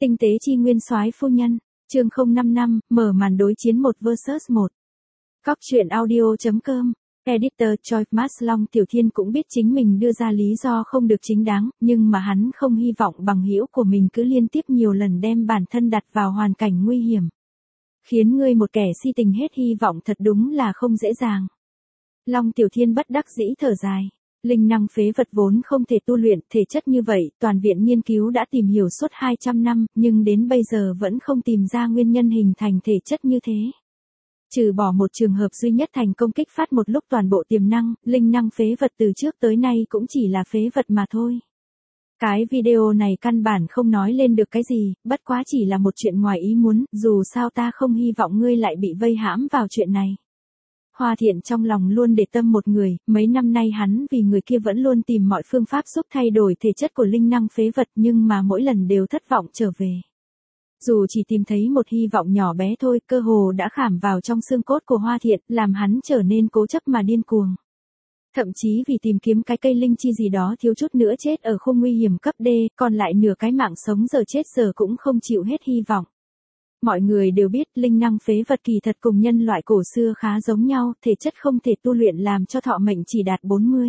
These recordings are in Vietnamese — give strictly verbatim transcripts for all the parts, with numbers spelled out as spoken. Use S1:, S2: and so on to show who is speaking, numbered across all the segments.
S1: Tinh tế chi nguyên soái phu nhân, chương không năm năm, mở màn đối chiến một versus một. Cóc truyện audio chấm com, Editor Choi Mas Long Tiểu Thiên cũng biết chính mình đưa ra lý do không được chính đáng, nhưng mà hắn không hy vọng bằng hữu của mình cứ liên tiếp nhiều lần đem bản thân đặt vào hoàn cảnh nguy hiểm. Khiến ngươi một kẻ si tình hết hy vọng thật đúng là không dễ dàng. Long Tiểu Thiên bất đắc dĩ thở dài. Linh năng phế vật vốn không thể tu luyện, thể chất như vậy, toàn viện nghiên cứu đã tìm hiểu suốt hai trăm năm, nhưng đến bây giờ vẫn không tìm ra nguyên nhân hình thành thể chất như thế. Trừ bỏ một trường hợp duy nhất thành công kích phát một lúc toàn bộ tiềm năng, linh năng phế vật từ trước tới nay cũng chỉ là phế vật mà thôi. Cái video này căn bản không nói lên được cái gì, bất quá chỉ là một chuyện ngoài ý muốn, dù sao ta không hy vọng ngươi lại bị vây hãm vào chuyện này. Hoa Thiện trong lòng luôn để tâm một người, mấy năm nay hắn vì người kia vẫn luôn tìm mọi phương pháp giúp thay đổi thể chất của linh năng phế vật nhưng mà mỗi lần đều thất vọng trở về. Dù chỉ tìm thấy một hy vọng nhỏ bé thôi, cơ hồ đã khảm vào trong xương cốt của Hoa Thiện, làm hắn trở nên cố chấp mà điên cuồng. Thậm chí vì tìm kiếm cái cây linh chi gì đó thiếu chút nữa chết ở khung nguy hiểm cấp D, còn lại nửa cái mạng sống giờ chết giờ cũng không chịu hết hy vọng. Mọi người đều biết linh năng phế vật kỳ thật cùng nhân loại cổ xưa khá giống nhau, thể chất không thể tu luyện làm cho thọ mệnh chỉ đạt bốn mươi,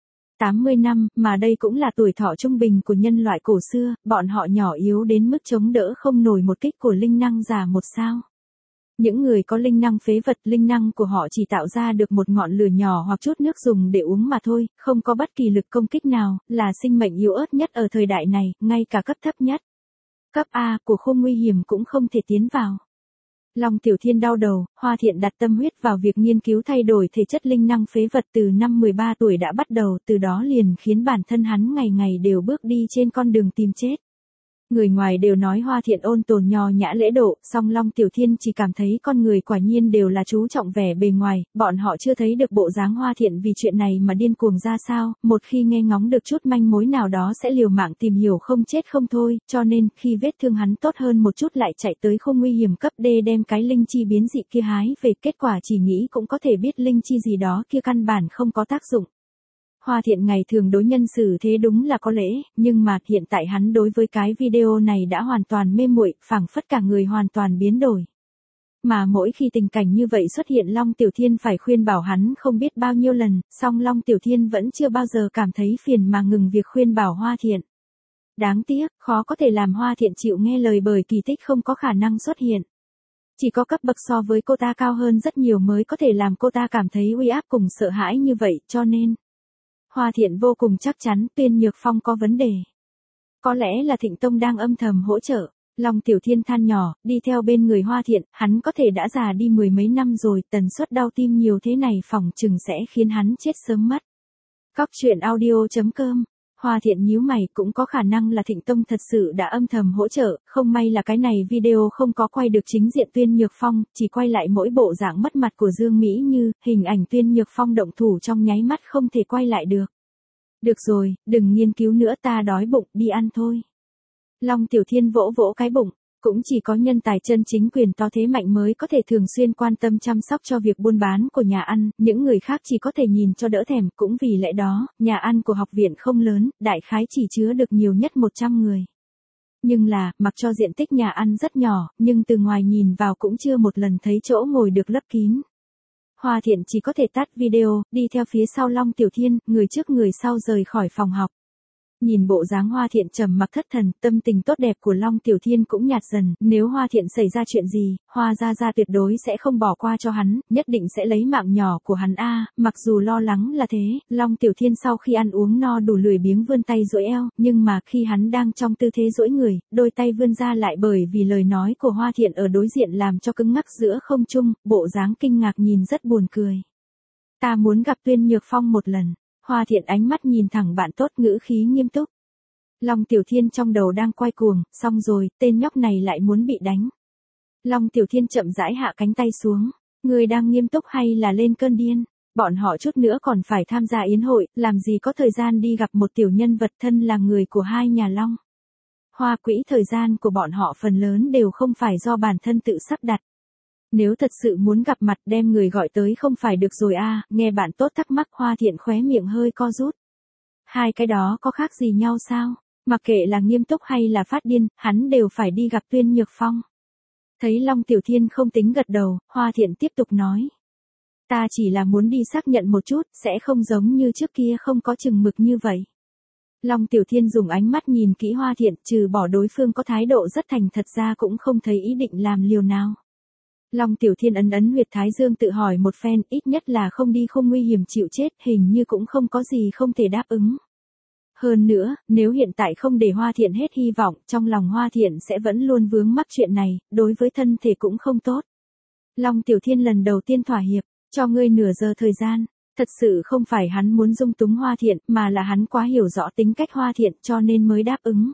S1: tám mươi năm, mà đây cũng là tuổi thọ trung bình của nhân loại cổ xưa, bọn họ nhỏ yếu đến mức chống đỡ không nổi một kích của linh năng giả một sao. Những người có linh năng phế vật, linh năng của họ chỉ tạo ra được một ngọn lửa nhỏ hoặc chút nước dùng để uống mà thôi, không có bất kỳ lực công kích nào, là sinh mệnh yếu ớt nhất ở thời đại này, ngay cả cấp thấp nhất. Cấp A của khung nguy hiểm cũng không thể tiến vào. Long Tiểu Thiên đau đầu, Hoa Thiện đặt tâm huyết vào việc nghiên cứu thay đổi thể chất linh năng phế vật từ năm mười ba tuổi đã bắt đầu, từ đó liền khiến bản thân hắn ngày ngày đều bước đi trên con đường tìm chết. Người ngoài đều nói Hoa Thiện ôn tồn nho nhã lễ độ, song Long Tiểu Thiên chỉ cảm thấy con người quả nhiên đều là chú trọng vẻ bề ngoài, bọn họ chưa thấy được bộ dáng Hoa Thiện vì chuyện này mà điên cuồng ra sao, một khi nghe ngóng được chút manh mối nào đó sẽ liều mạng tìm hiểu không chết không thôi, cho nên khi vết thương hắn tốt hơn một chút lại chạy tới không nguy hiểm cấp D đem cái linh chi biến dị kia hái về, kết quả chỉ nghĩ cũng có thể biết linh chi gì đó kia căn bản không có tác dụng. Hoa Thiện ngày thường đối nhân xử thế đúng là có lễ, nhưng mà hiện tại hắn đối với cái video này đã hoàn toàn mê muội, phảng phất cả người hoàn toàn biến đổi. Mà mỗi khi tình cảnh như vậy xuất hiện Long Tiểu Thiên phải khuyên bảo hắn không biết bao nhiêu lần, song Long Tiểu Thiên vẫn chưa bao giờ cảm thấy phiền mà ngừng việc khuyên bảo Hoa Thiện. Đáng tiếc, khó có thể làm Hoa Thiện chịu nghe lời bởi kỳ tích không có khả năng xuất hiện. Chỉ có cấp bậc so với cô ta cao hơn rất nhiều mới có thể làm cô ta cảm thấy uy áp cùng sợ hãi như vậy, cho nên Hoa Thiện vô cùng chắc chắn Tuyên Nhược Phong có vấn đề. Có lẽ là Thịnh Tông đang âm thầm hỗ trợ. Long Tiểu Thiên than nhỏ, đi theo bên người Hoa Thiện, hắn có thể đã già đi mười mấy năm rồi, tần suất đau tim nhiều thế này phỏng chừng sẽ khiến hắn chết sớm mất. Cóc truyện audio chấm com, Hoa Thiện nhíu mày, cũng có khả năng là Thịnh Tông thật sự đã âm thầm hỗ trợ, không may là cái này video không có quay được chính diện Tuyên Nhược Phong, chỉ quay lại mỗi bộ dạng mất mặt của Dương Mỹ Như, hình ảnh Tuyên Nhược Phong động thủ trong nháy mắt không thể quay lại được. Được rồi, đừng nghiên cứu nữa, ta đói bụng, đi ăn thôi. Long Tiểu Thiên vỗ vỗ cái bụng, cũng chỉ có nhân tài chân chính quyền to thế mạnh mới có thể thường xuyên quan tâm chăm sóc cho việc buôn bán của nhà ăn, những người khác chỉ có thể nhìn cho đỡ thèm, cũng vì lẽ đó, nhà ăn của học viện không lớn, đại khái chỉ chứa được nhiều nhất một trăm người. Nhưng là, mặc cho diện tích nhà ăn rất nhỏ, nhưng từ ngoài nhìn vào cũng chưa một lần thấy chỗ ngồi được lấp kín. Hoa Thiện chỉ có thể tắt video, đi theo phía sau Long Tiểu Thiên, người trước người sau rời khỏi phòng học. Nhìn bộ dáng Hoa Thiện trầm mặc thất thần, tâm tình tốt đẹp của Long Tiểu Thiên cũng nhạt dần, nếu Hoa Thiện xảy ra chuyện gì, Hoa gia gia tuyệt đối sẽ không bỏ qua cho hắn, nhất định sẽ lấy mạng nhỏ của hắn a. Mặc dù lo lắng là thế, Long Tiểu Thiên sau khi ăn uống no đủ lười biếng vươn tay duỗi eo, nhưng mà khi hắn đang trong tư thế duỗi người, đôi tay vươn ra lại bởi vì lời nói của Hoa Thiện ở đối diện làm cho cứng ngắc giữa không trung, bộ dáng kinh ngạc nhìn rất buồn cười. Ta muốn gặp Tuyên Nhược Phong một lần. Hoa Thiện ánh mắt nhìn thẳng bạn tốt, ngữ khí nghiêm túc. Long Tiểu Thiên trong đầu đang quay cuồng, xong rồi, tên nhóc này lại muốn bị đánh. Long Tiểu Thiên chậm rãi hạ cánh tay xuống. Người đang nghiêm túc hay là lên cơn điên? Bọn họ chút nữa còn phải tham gia yến hội, làm gì có thời gian đi gặp một tiểu nhân vật thân là người của hai nhà Long. Hoa quỹ thời gian của bọn họ phần lớn đều không phải do bản thân tự sắp đặt. Nếu thật sự muốn gặp mặt đem người gọi tới không phải được rồi à, nghe bạn tốt thắc mắc. Hoa Thiện khóe miệng hơi co rút. Hai cái đó có khác gì nhau sao? Mặc kệ là nghiêm túc hay là phát điên, hắn đều phải đi gặp Tuyên Nhược Phong. Thấy Long Tiểu Thiên không tính gật đầu, Hoa Thiện tiếp tục nói. Ta chỉ là muốn đi xác nhận một chút, sẽ không giống như trước kia không có chừng mực như vậy. Long Tiểu Thiên dùng ánh mắt nhìn kỹ Hoa Thiện, trừ bỏ đối phương có thái độ rất thành thật ra cũng không thấy ý định làm liều nào. Long Tiểu Thiên ấn ấn huyệt thái dương tự hỏi một phen, ít nhất là không đi không nguy hiểm chịu chết, hình như cũng không có gì không thể đáp ứng. Hơn nữa, nếu hiện tại không để Hoa Thiện hết hy vọng, trong lòng Hoa Thiện sẽ vẫn luôn vướng mắc chuyện này, đối với thân thể cũng không tốt. Long Tiểu Thiên lần đầu tiên thỏa hiệp, cho ngươi nửa giờ thời gian. Thật sự không phải hắn muốn dung túng Hoa Thiện, mà là hắn quá hiểu rõ tính cách Hoa Thiện cho nên mới đáp ứng.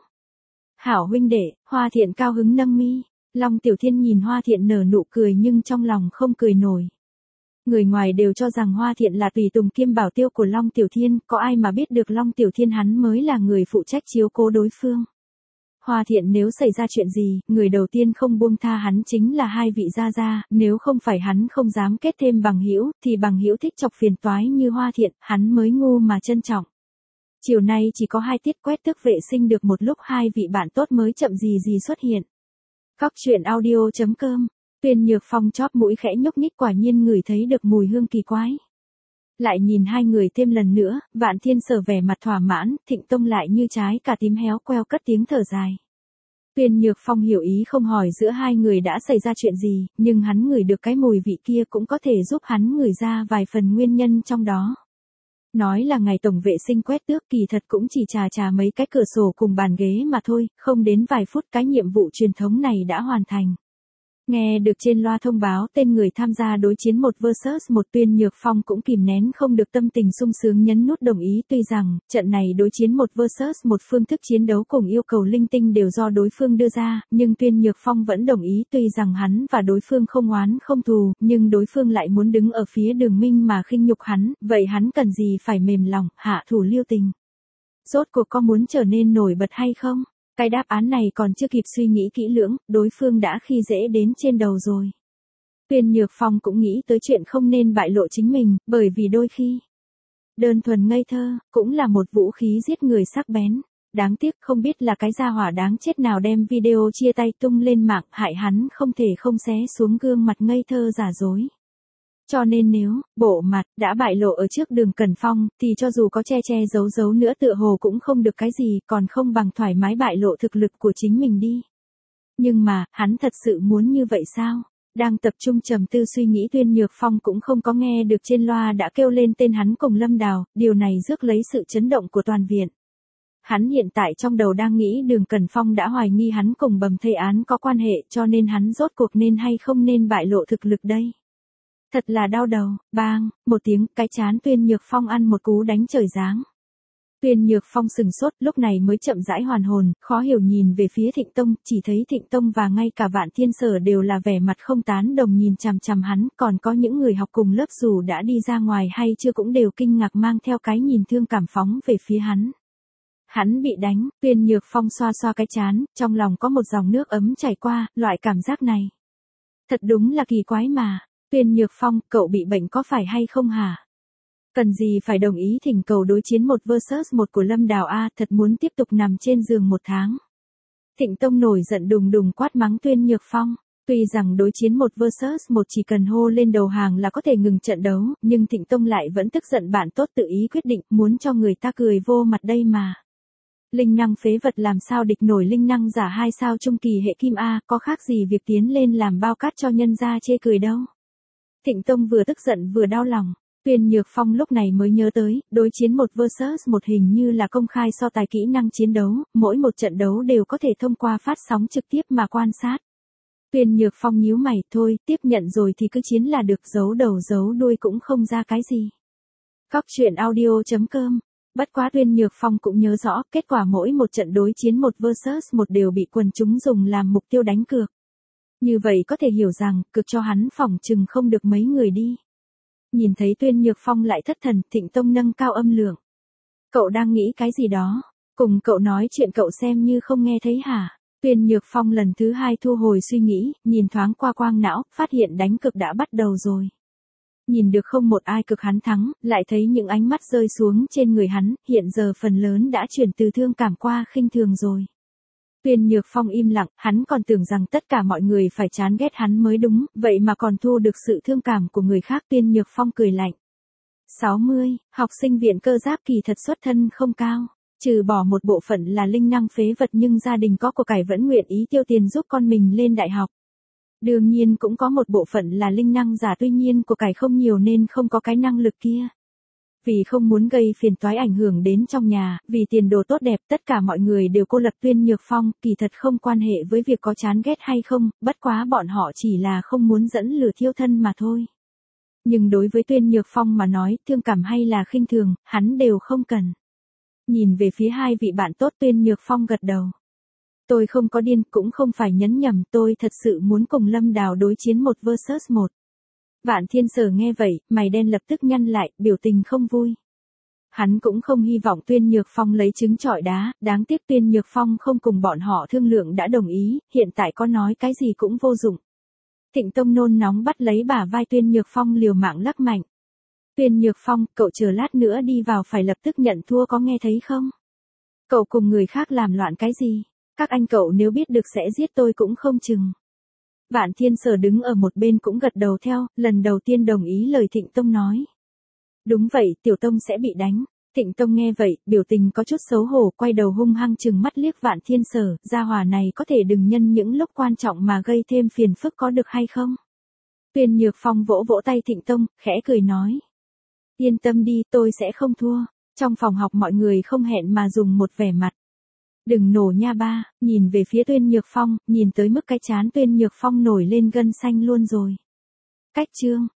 S1: Hảo huynh đệ, Hoa Thiện cao hứng nâng mi. Long Tiểu Thiên nhìn Hoa Thiện nở nụ cười nhưng trong lòng không cười nổi. Người ngoài đều cho rằng Hoa Thiện là tùy tùng kiêm bảo tiêu của Long Tiểu Thiên, có ai mà biết được Long Tiểu Thiên hắn mới là người phụ trách chiếu cố đối phương. Hoa Thiện nếu xảy ra chuyện gì, người đầu tiên không buông tha hắn chính là hai vị gia gia, nếu không phải hắn không dám kết thêm bằng hữu, thì bằng hữu thích chọc phiền toái như Hoa Thiện, hắn mới ngu mà trân trọng. Chiều nay chỉ có hai tiết quét tước vệ sinh được một lúc hai vị bạn tốt mới chậm gì gì xuất hiện. Góc truyện audio chấm com, Tuyên Nhược Phong chóp mũi khẽ nhúc nhích quả nhiên ngửi thấy được mùi hương kỳ quái. Lại nhìn hai người thêm lần nữa, Vạn Thiên Sở vẻ mặt thỏa mãn, Thịnh Tông lại như trái cà tím héo queo cất tiếng thở dài. Tuyên Nhược Phong hiểu ý không hỏi giữa hai người đã xảy ra chuyện gì, nhưng hắn ngửi được cái mùi vị kia cũng có thể giúp hắn ngửi ra vài phần nguyên nhân trong đó. Nói là ngày tổng vệ sinh quét tước kỳ thật cũng chỉ chà chà mấy cái cửa sổ cùng bàn ghế mà thôi, không đến vài phút cái nhiệm vụ truyền thống này đã hoàn thành. Nghe được trên loa thông báo tên người tham gia đối chiến một versus một, Tuyên Nhược Phong cũng kìm nén không được tâm tình sung sướng nhấn nút đồng ý, tuy rằng trận này đối chiến một versus một phương thức chiến đấu cùng yêu cầu linh tinh đều do đối phương đưa ra, nhưng Tuyên Nhược Phong vẫn đồng ý, tuy rằng hắn và đối phương không oán không thù, nhưng đối phương lại muốn đứng ở phía Đường Minh mà khinh nhục hắn, vậy hắn cần gì phải mềm lòng, hạ thủ lưu tình. Rốt cuộc có muốn trở nên nổi bật hay không? Cái đáp án này còn chưa kịp suy nghĩ kỹ lưỡng, đối phương đã khi dễ đến trên đầu rồi. Tuyên Nhược Phong cũng nghĩ tới chuyện không nên bại lộ chính mình, bởi vì đôi khi, đơn thuần ngây thơ, cũng là một vũ khí giết người sắc bén. Đáng tiếc không biết là cái gia hỏa đáng chết nào đem video chia tay tung lên mạng, hại hắn không thể không xé xuống gương mặt ngây thơ giả dối. Cho nên nếu, bộ mặt, đã bại lộ ở trước Đường Cẩn Phong, thì cho dù có che che giấu giấu nữa tựa hồ cũng không được cái gì, còn không bằng thoải mái bại lộ thực lực của chính mình đi. Nhưng mà, hắn thật sự muốn như vậy sao? Đang tập trung trầm tư suy nghĩ, Tuyên Nhược Phong cũng không có nghe được trên loa đã kêu lên tên hắn cùng Lâm Đào, điều này rước lấy sự chấn động của toàn viện. Hắn hiện tại trong đầu đang nghĩ Đường Cẩn Phong đã hoài nghi hắn cùng Bầm Thây Án có quan hệ, cho nên hắn rốt cuộc nên hay không nên bại lộ thực lực đây. Thật là đau đầu, bang, một tiếng, cái chán Tuyên Nhược Phong ăn một cú đánh trời giáng. Tuyên Nhược Phong sừng sốt, lúc này mới chậm rãi hoàn hồn, khó hiểu nhìn về phía Thịnh Tông, chỉ thấy Thịnh Tông và ngay cả Vạn Thiên Sở đều là vẻ mặt không tán đồng nhìn chằm chằm hắn, còn có những người học cùng lớp dù đã đi ra ngoài hay chưa cũng đều kinh ngạc mang theo cái nhìn thương cảm phóng về phía hắn. Hắn bị đánh, Tuyên Nhược Phong xoa xoa cái chán, trong lòng có một dòng nước ấm chảy qua, loại cảm giác này. Thật đúng là kỳ quái mà. Tuyên Nhược Phong, cậu bị bệnh có phải hay không hả? Cần gì phải đồng ý thỉnh cầu đối chiến một versus một của Lâm Đào a, thật muốn tiếp tục nằm trên giường một tháng. Thịnh Tông nổi giận đùng đùng quát mắng Tuyên Nhược Phong. Tuy rằng đối chiến một versus một chỉ cần hô lên đầu hàng là có thể ngừng trận đấu, nhưng Thịnh Tông lại vẫn tức giận bạn tốt tự ý quyết định, muốn cho người ta cười vô mặt đây mà. Linh năng phế vật làm sao địch nổi linh năng giả hai sao trung kỳ hệ kim A, có khác gì việc tiến lên làm bao cát cho nhân gia chê cười đâu. Thịnh Tông vừa tức giận vừa đau lòng, Tuyên Nhược Phong lúc này mới nhớ tới, đối chiến một versus một hình như là công khai so tài kỹ năng chiến đấu, mỗi một trận đấu đều có thể thông qua phát sóng trực tiếp mà quan sát. Tuyên Nhược Phong nhíu mày, thôi, tiếp nhận rồi thì cứ chiến là được, giấu đầu giấu đuôi cũng không ra cái gì. Góc truyện audio chấm com. Bất quá Tuyên Nhược Phong cũng nhớ rõ, kết quả mỗi một trận đối chiến một versus một đều bị quần chúng dùng làm mục tiêu đánh cược. Như vậy có thể hiểu rằng, cực cho hắn phỏng chừng không được mấy người đi. Nhìn thấy Tuyên Nhược Phong lại thất thần, Thịnh Tông nâng cao âm lượng. Cậu đang nghĩ cái gì đó? Cùng cậu nói chuyện cậu xem như không nghe thấy hả? Tuyên Nhược Phong lần thứ hai thu hồi suy nghĩ, nhìn thoáng qua quang não, phát hiện đánh cực đã bắt đầu rồi. Nhìn được không một ai cực hắn thắng, lại thấy những ánh mắt rơi xuống trên người hắn, hiện giờ phần lớn đã chuyển từ thương cảm qua khinh thường rồi. Tuyên Nhược Phong im lặng, hắn còn tưởng rằng tất cả mọi người phải chán ghét hắn mới đúng, vậy mà còn thu được sự thương cảm của người khác. Tuyên Nhược Phong cười lạnh. sáu mươi, học sinh viện cơ giáp kỳ thật xuất thân không cao. Trừ bỏ một bộ phận là linh năng phế vật nhưng gia đình có của cải vẫn nguyện ý tiêu tiền giúp con mình lên đại học. Đương nhiên cũng có một bộ phận là linh năng giả tuy nhiên của cải không nhiều nên không có cái năng lực kia. Vì không muốn gây phiền toái ảnh hưởng đến trong nhà, vì tiền đồ tốt đẹp tất cả mọi người đều cô lập Tuyên Nhược Phong, kỳ thật không quan hệ với việc có chán ghét hay không, bất quá bọn họ chỉ là không muốn dẫn lửa thiêu thân mà thôi. Nhưng đối với Tuyên Nhược Phong mà nói, thương cảm hay là khinh thường, hắn đều không cần. Nhìn về phía hai vị bạn tốt Tuyên Nhược Phong gật đầu. Tôi không có điên, cũng không phải nhấn nhầm, tôi thật sự muốn cùng Lâm Đào đối chiến một versus một. Vạn Thiên Sở nghe vậy, mày đen lập tức nhăn lại, biểu tình không vui. Hắn cũng không hy vọng Tuyên Nhược Phong lấy trứng trọi đá, đáng tiếc Tuyên Nhược Phong không cùng bọn họ thương lượng đã đồng ý, hiện tại có nói cái gì cũng vô dụng. Thịnh Tông nôn nóng bắt lấy bả vai Tuyên Nhược Phong liều mạng lắc mạnh. Tuyên Nhược Phong, cậu chờ lát nữa đi vào phải lập tức nhận thua có nghe thấy không? Cậu cùng người khác làm loạn cái gì? Các anh cậu nếu biết được sẽ giết tôi cũng không chừng. Vạn Thiên Sở đứng ở một bên cũng gật đầu theo, lần đầu tiên đồng ý lời Thịnh Tông nói. Đúng vậy, Tiểu Tông sẽ bị đánh. Thịnh Tông nghe vậy, biểu tình có chút xấu hổ, quay đầu hung hăng trừng mắt liếc Vạn Thiên Sở, gia hỏa này có thể đừng nhân những lúc quan trọng mà gây thêm phiền phức có được hay không? Tuyên Nhược Phong vỗ vỗ tay Thịnh Tông, khẽ cười nói. Yên tâm đi, tôi sẽ không thua. Trong phòng học mọi người không hẹn mà dùng một vẻ mặt. Đừng nổ nha ba, nhìn về phía Tuyên Nhược Phong, nhìn tới mức cái chán Tuyên Nhược Phong nổi lên gân xanh luôn rồi. Cách chương.